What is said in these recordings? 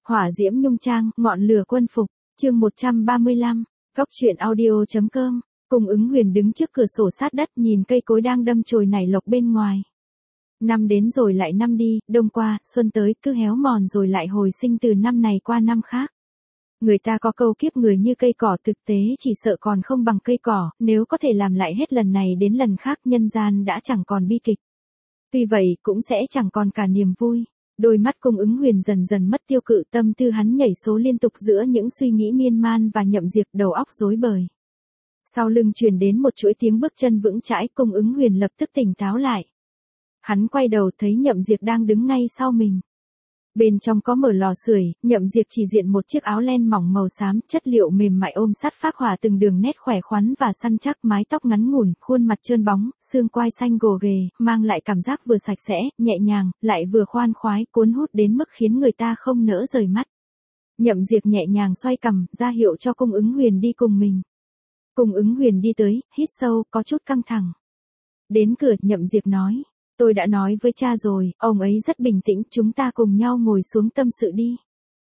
Hỏa diễm nhung trang, ngọn lửa quân phục, chương 135, góc truyện audio.com, Cung Ứng Huyền đứng trước cửa sổ sát đất nhìn cây cối đang đâm chồi nảy lộc bên ngoài. Năm đến rồi lại năm đi, đông qua, xuân tới, cứ héo mòn rồi lại hồi sinh từ năm này qua năm khác. Người ta có câu kiếp người như cây cỏ, thực tế chỉ sợ còn không bằng cây cỏ, nếu có thể làm lại hết lần này đến lần khác nhân gian đã chẳng còn bi kịch. Tuy vậy cũng sẽ chẳng còn cả niềm vui. Đôi mắt Cung Ứng Huyền dần dần mất tiêu cự, tâm tư hắn nhảy số liên tục giữa những suy nghĩ miên man và Nhậm Diệp, đầu óc rối bời. Sau lưng truyền đến một chuỗi tiếng bước chân vững chãi, Cung Ứng Huyền lập tức tỉnh táo lại. Hắn quay đầu thấy Nhậm Diệp đang đứng ngay sau mình. Bên trong có mở lò sưởi, Nhậm Diệp chỉ diện một chiếc áo len mỏng màu xám, chất liệu mềm mại ôm sát phác họa từng đường nét khỏe khoắn và săn chắc, mái tóc ngắn ngủn, khuôn mặt trơn bóng, xương quai xanh gồ ghề, mang lại cảm giác vừa sạch sẽ, nhẹ nhàng, lại vừa khoan khoái, cuốn hút đến mức khiến người ta không nỡ rời mắt. Nhậm Diệp nhẹ nhàng xoay cằm, ra hiệu cho Cung Ứng Huyền đi cùng mình. Cung Ứng Huyền đi tới, hít sâu, có chút căng thẳng. Đến cửa, Nhậm Diệp nói. Tôi đã nói với cha rồi, ông ấy rất bình tĩnh, chúng ta cùng nhau ngồi xuống tâm sự đi.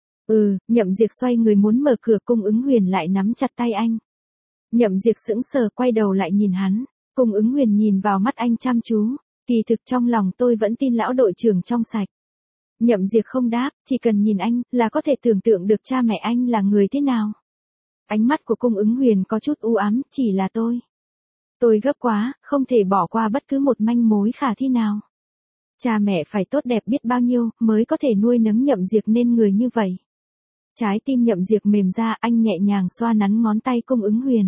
Nhậm Diệp xoay người muốn mở cửa, Cung Ứng Huyền lại nắm chặt tay anh. Nhậm Diệp sững sờ quay đầu lại nhìn hắn, Cung Ứng Huyền nhìn vào mắt anh chăm chú, kỳ thực trong lòng tôi vẫn tin lão đội trưởng trong sạch. Nhậm Diệp không đáp, chỉ cần nhìn anh, là có thể tưởng tượng được cha mẹ anh là người thế nào. Ánh mắt của Cung Ứng Huyền có chút u ám, chỉ là tôi. Tôi gấp quá, không thể bỏ qua bất cứ một manh mối khả thi nào. Cha mẹ phải tốt đẹp biết bao nhiêu, mới có thể nuôi nấng Nhậm Diệp nên người như vậy. Trái tim Nhậm Diệp mềm ra, anh nhẹ nhàng xoa nắn ngón tay Cung Ứng Huyền.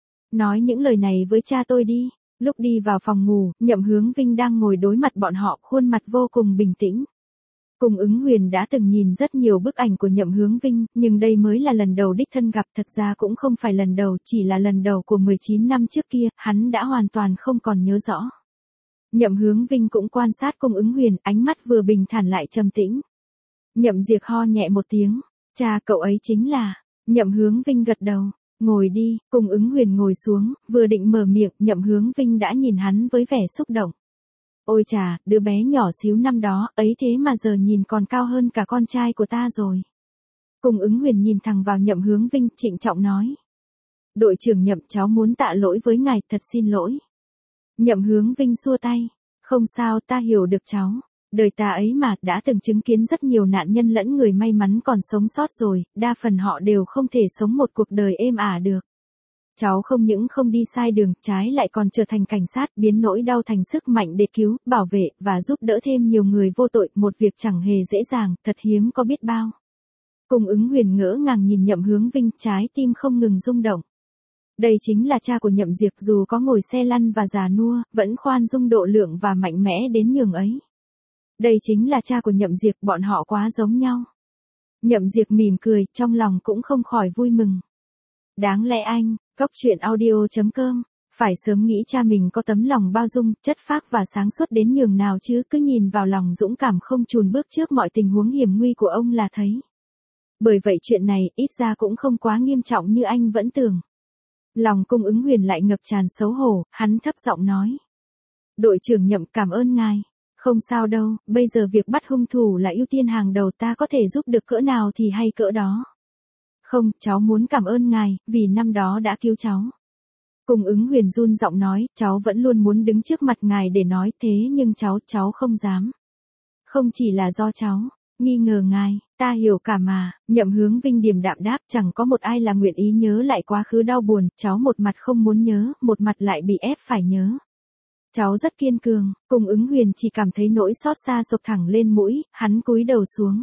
Nói những lời này với cha tôi đi. Lúc đi vào phòng ngủ, Nhậm Hướng Vinh đang ngồi đối mặt bọn họ, khuôn mặt vô cùng bình tĩnh. Cung Ứng Huyền đã từng nhìn rất nhiều bức ảnh của Nhậm Hướng Vinh, nhưng đây mới là lần đầu đích thân gặp, thật ra cũng không phải lần đầu, chỉ là lần đầu của 19 năm trước kia, hắn đã hoàn toàn không còn nhớ rõ. Nhậm Hướng Vinh cũng quan sát Cung Ứng Huyền, ánh mắt vừa bình thản lại trầm tĩnh. Nhậm Diệp ho nhẹ một tiếng, cha cậu ấy chính là. Nhậm Hướng Vinh gật đầu, ngồi đi. Cung Ứng Huyền ngồi xuống, vừa định mở miệng, Nhậm Hướng Vinh đã nhìn hắn với vẻ xúc động. Ôi chà, đứa bé nhỏ xíu năm đó, ấy thế mà giờ nhìn còn cao hơn cả con trai của ta rồi. Cung Ứng Huyền nhìn thẳng vào Nhậm Hướng Vinh, trịnh trọng nói. Đội trưởng Nhậm, cháu muốn tạ lỗi với ngài, thật xin lỗi. Nhậm Hướng Vinh xua tay. Không sao, ta hiểu được cháu. Đời ta ấy mà, đã từng chứng kiến rất nhiều nạn nhân lẫn người may mắn còn sống sót rồi, đa phần họ đều không thể sống một cuộc đời êm ả được. Cháu không những không đi sai đường, trái lại còn trở thành cảnh sát, biến nỗi đau thành sức mạnh để cứu, bảo vệ, và giúp đỡ thêm nhiều người vô tội, một việc chẳng hề dễ dàng, thật hiếm có biết bao. Cung Ứng Huyền ngỡ ngàng nhìn Nhậm Hướng Vinh, trái tim không ngừng rung động. Đây chính là cha của Nhậm Diệp, dù có ngồi xe lăn và già nua, vẫn khoan dung độ lượng và mạnh mẽ đến nhường ấy. Đây chính là cha của Nhậm Diệp, bọn họ quá giống nhau. Nhậm Diệp mỉm cười, trong lòng cũng không khỏi vui mừng. Đáng lẽ anh, góc truyện audio.com, phải sớm nghĩ cha mình có tấm lòng bao dung, chất phác và sáng suốt đến nhường nào chứ, cứ nhìn vào lòng dũng cảm không chùn bước trước mọi tình huống hiểm nguy của ông là thấy. Bởi vậy chuyện này, ít ra cũng không quá nghiêm trọng như anh vẫn tưởng. Lòng Cung Ứng Huyền lại ngập tràn xấu hổ, hắn thấp giọng nói. Đội trưởng Nhậm, cảm ơn ngài. Không sao đâu, bây giờ việc bắt hung thủ là ưu tiên hàng đầu, ta có thể giúp được cỡ nào thì hay cỡ đó. Không, cháu muốn cảm ơn ngài, vì năm đó đã cứu cháu. Cung Ứng Huyền run giọng nói, cháu vẫn luôn muốn đứng trước mặt ngài để nói thế nhưng cháu không dám. Không chỉ là do cháu nghi ngờ ngài, ta hiểu cả mà. Nhậm Hướng Vinh điềm đạm đáp, chẳng có một ai là nguyện ý nhớ lại quá khứ đau buồn, cháu một mặt không muốn nhớ, một mặt lại bị ép phải nhớ. Cháu rất kiên cường. Cung Ứng Huyền chỉ cảm thấy nỗi xót xa sộc thẳng lên mũi, hắn cúi đầu xuống.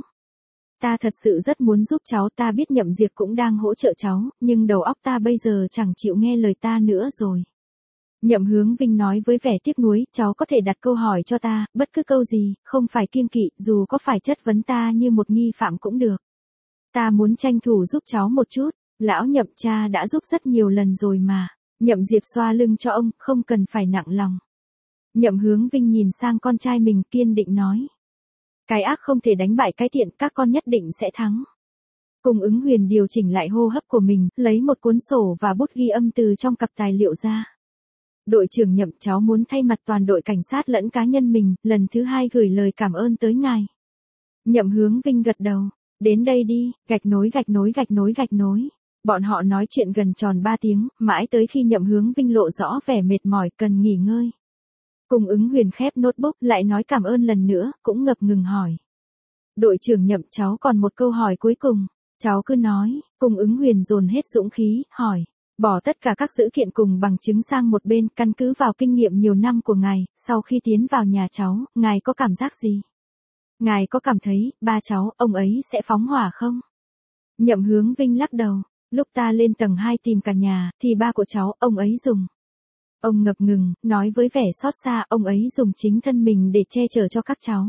Ta thật sự rất muốn giúp cháu, ta biết Nhậm Diệp cũng đang hỗ trợ cháu, nhưng đầu óc ta bây giờ chẳng chịu nghe lời ta nữa rồi. Nhậm Hướng Vinh nói với vẻ tiếc nuối, cháu có thể đặt câu hỏi cho ta, bất cứ câu gì, không phải kiêng kỵ, dù có phải chất vấn ta như một nghi phạm cũng được. Ta muốn tranh thủ giúp cháu một chút, lão Nhậm cha đã giúp rất nhiều lần rồi mà. Nhậm Diệp xoa lưng cho ông, không cần phải nặng lòng. Nhậm Hướng Vinh nhìn sang con trai mình, kiên định nói. Cái ác không thể đánh bại cái thiện, các con nhất định sẽ thắng. Cung Ứng Huyền điều chỉnh lại hô hấp của mình, lấy một cuốn sổ và bút ghi âm từ trong cặp tài liệu ra. Đội trưởng Nhậm, cháu muốn thay mặt toàn đội cảnh sát lẫn cá nhân mình, lần thứ hai gửi lời cảm ơn tới ngài. Nhậm Hướng Vinh gật đầu. Đến đây đi, gạch nối gạch nối gạch nối gạch nối. Bọn họ nói chuyện gần tròn 3 tiếng, mãi tới khi Nhậm Hướng Vinh lộ rõ vẻ mệt mỏi cần nghỉ ngơi. Cung Ứng Huyền khép notebook lại nói cảm ơn lần nữa, cũng ngập ngừng hỏi. Đội trưởng Nhậm, cháu còn một câu hỏi cuối cùng. Cháu cứ nói. Cung Ứng Huyền dồn hết dũng khí, hỏi. Bỏ tất cả các dữ kiện cùng bằng chứng sang một bên, căn cứ vào kinh nghiệm nhiều năm của ngài, sau khi tiến vào nhà cháu, ngài có cảm giác gì? Ngài có cảm thấy, ba cháu, ông ấy sẽ phóng hỏa không? Nhậm Hướng Vinh lắc đầu. Lúc ta lên tầng 2 tìm cả nhà, thì ba của cháu, ông ấy dùng. Ông ngập ngừng, nói với vẻ xót xa, ông ấy dùng chính thân mình để che chở cho các cháu.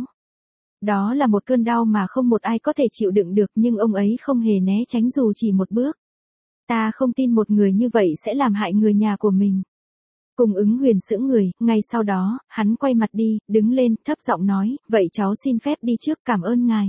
Đó là một cơn đau mà không một ai có thể chịu đựng được, nhưng ông ấy không hề né tránh dù chỉ một bước. Ta không tin một người như vậy sẽ làm hại người nhà của mình. Cung Ứng Huyền sững người, ngay sau đó, hắn quay mặt đi, đứng lên, thấp giọng nói, vậy cháu xin phép đi trước, cảm ơn ngài.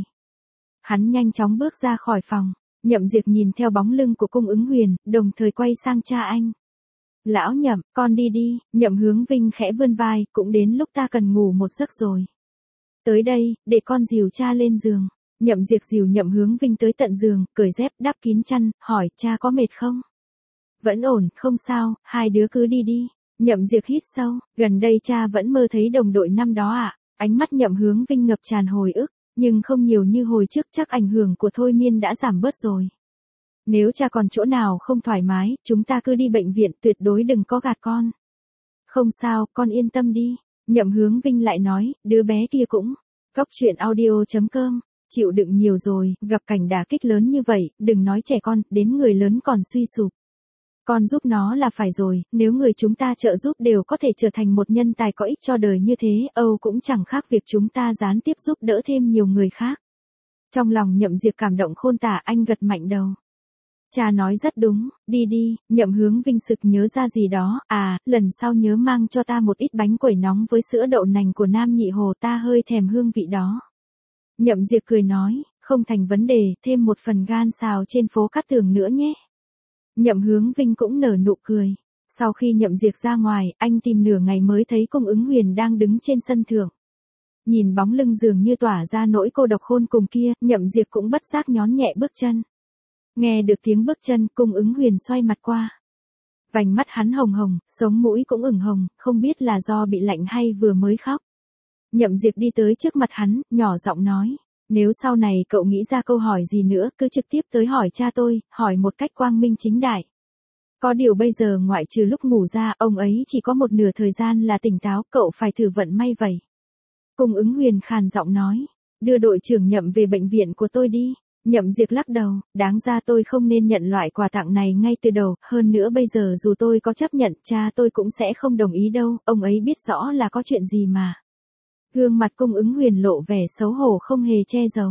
Hắn nhanh chóng bước ra khỏi phòng. Nhậm Diệp nhìn theo bóng lưng của Cung Ứng Huyền, đồng thời quay sang cha anh. Lão Nhậm, con đi đi. Nhậm Hướng Vinh khẽ vươn vai, cũng đến lúc ta cần ngủ một giấc rồi. Tới đây, để con dìu cha lên giường. Nhậm Diệp dìu Nhậm Hướng Vinh tới tận giường, cởi dép, đắp kín chăn, hỏi, cha có mệt không? Vẫn ổn, không sao, hai đứa cứ đi đi. Nhậm Diệp hít sâu, gần đây cha vẫn mơ thấy đồng đội năm đó ạ. Ánh mắt Nhậm Hướng Vinh ngập tràn hồi ức, nhưng không nhiều như hồi trước, chắc ảnh hưởng của thôi miên đã giảm bớt rồi. Nếu cha còn chỗ nào không thoải mái, chúng ta cứ đi bệnh viện, tuyệt đối đừng có gạt con. Không sao, con yên tâm đi. Nhậm Hướng Vinh lại nói, đứa bé kia cũng. Cóc truyện audio.com, chịu đựng nhiều rồi, gặp cảnh đả kích lớn như vậy, đừng nói trẻ con, đến người lớn còn suy sụp. Con giúp nó là phải rồi, nếu người chúng ta trợ giúp đều có thể trở thành một nhân tài có ích cho đời như thế, Âu cũng chẳng khác việc chúng ta gián tiếp giúp đỡ thêm nhiều người khác. Trong lòng Nhậm Diệp cảm động khôn tả, anh gật mạnh đầu. Cha nói rất đúng, đi đi. Nhậm Hướng Vinh sực nhớ ra gì đó, lần sau nhớ mang cho ta một ít bánh quẩy nóng với sữa đậu nành của Nam Nhị Hồ, ta hơi thèm hương vị đó. Nhậm Diệp cười nói, không thành vấn đề, thêm một phần gan xào trên phố Cát Tường nữa nhé. Nhậm Hướng Vinh cũng nở nụ cười. Sau khi Nhậm Diệp ra ngoài, anh tìm nửa ngày mới thấy Cung Ứng Huyền đang đứng trên sân thượng. Nhìn bóng lưng dường như tỏa ra nỗi cô độc khôn cùng kia, Nhậm Diệp cũng bất giác nhón nhẹ bước chân. Nghe được tiếng bước chân, Cung Ứng Huyền xoay mặt qua. Vành mắt hắn hồng hồng, sống mũi cũng ửng hồng, không biết là do bị lạnh hay vừa mới khóc. Nhậm Diệp đi tới trước mặt hắn, nhỏ giọng nói. Nếu sau này cậu nghĩ ra câu hỏi gì nữa, cứ trực tiếp tới hỏi cha tôi, hỏi một cách quang minh chính đại. Có điều bây giờ ngoại trừ lúc ngủ ra, ông ấy chỉ có một nửa thời gian là tỉnh táo, cậu phải thử vận may vậy. Cung Ứng Huyền khàn giọng nói. Đưa đội trưởng Nhậm về bệnh viện của tôi đi. Nhậm Diệp lắc đầu, đáng ra tôi không nên nhận loại quà tặng này ngay từ đầu, hơn nữa bây giờ dù tôi có chấp nhận, cha tôi cũng sẽ không đồng ý đâu, ông ấy biết rõ là có chuyện gì mà. Gương mặt Cung Ứng Huyền lộ vẻ xấu hổ không hề che giấu.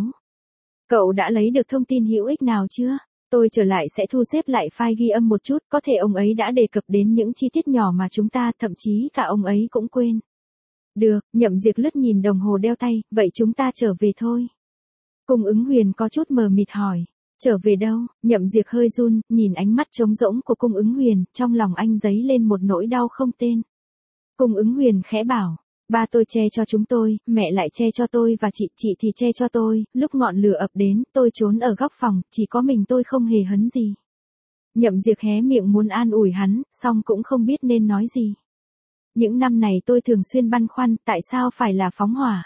Cậu đã lấy được thông tin hữu ích nào chưa? Tôi trở lại sẽ thu xếp lại file ghi âm một chút, có thể ông ấy đã đề cập đến những chi tiết nhỏ mà chúng ta, thậm chí cả ông ấy cũng quên. Được, Nhậm Diệp lướt nhìn đồng hồ đeo tay, vậy chúng ta trở về thôi. Cung Ứng Huyền có chút mờ mịt hỏi. Trở về đâu? Nhậm Diệp hơi run, nhìn ánh mắt trống rỗng của Cung Ứng Huyền, trong lòng anh dấy lên một nỗi đau không tên. Cung Ứng Huyền khẽ bảo. Ba tôi che cho chúng tôi, mẹ lại che cho tôi và chị thì che cho tôi, lúc ngọn lửa ập đến, tôi trốn ở góc phòng, chỉ có mình tôi không hề hấn gì. Nhậm Diệp hé miệng muốn an ủi hắn, song cũng không biết nên nói gì. Những năm này tôi thường xuyên băn khoăn, tại sao phải là phóng hỏa.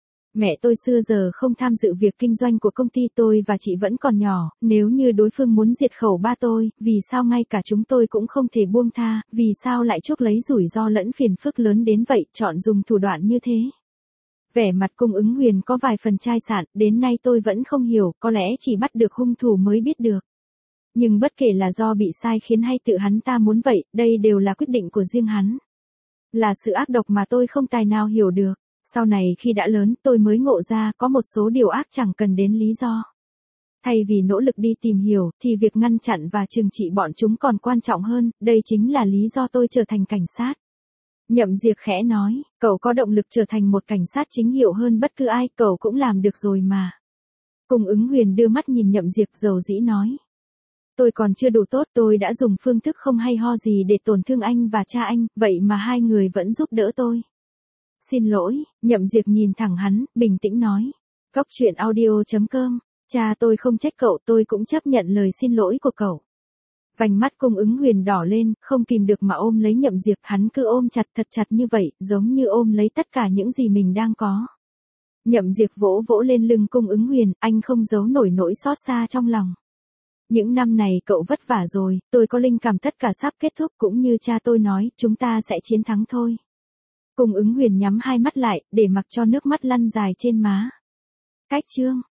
Mẹ tôi xưa giờ không tham dự việc kinh doanh của công ty tôi và chị vẫn còn nhỏ, nếu như đối phương muốn diệt khẩu ba tôi, vì sao ngay cả chúng tôi cũng không thể buông tha, vì sao lại chuốc lấy rủi ro lẫn phiền phức lớn đến vậy, chọn dùng thủ đoạn như thế. Vẻ mặt Cung Ứng Huyền có vài phần chai sạn, đến nay tôi vẫn không hiểu, có lẽ chỉ bắt được hung thủ mới biết được. Nhưng bất kể là do bị sai khiến hay tự hắn ta muốn vậy, đây đều là quyết định của riêng hắn. Là sự ác độc mà tôi không tài nào hiểu được. Sau này khi đã lớn, tôi mới ngộ ra có một số điều ác chẳng cần đến lý do. Thay vì nỗ lực đi tìm hiểu, thì việc ngăn chặn và trừng trị bọn chúng còn quan trọng hơn, đây chính là lý do tôi trở thành cảnh sát. Nhậm Diệp khẽ nói, cậu có động lực trở thành một cảnh sát chính hiệu hơn bất cứ ai, cậu cũng làm được rồi mà. Cung Ứng Huyền đưa mắt nhìn Nhậm Diệp dầu dĩ nói. Tôi còn chưa đủ tốt, tôi đã dùng phương thức không hay ho gì để tổn thương anh và cha anh, vậy mà hai người vẫn giúp đỡ tôi. Xin lỗi, Nhậm Diệp nhìn thẳng hắn, bình tĩnh nói. Cóc truyện audio.com Cha tôi không trách cậu, tôi cũng chấp nhận lời xin lỗi của cậu. Vành mắt Cung Ứng Huyền đỏ lên, không kìm được mà ôm lấy Nhậm Diệp, hắn cứ ôm chặt thật chặt như vậy, giống như ôm lấy tất cả những gì mình đang có. Nhậm Diệp vỗ vỗ lên lưng Cung Ứng Huyền, anh không giấu nổi nỗi xót xa trong lòng. Những năm này cậu vất vả rồi, tôi có linh cảm tất cả sắp kết thúc, cũng như cha tôi nói, chúng ta sẽ chiến thắng thôi. Cung Ứng Huyền nhắm hai mắt lại, để mặc cho nước mắt lăn dài trên má. Cách chương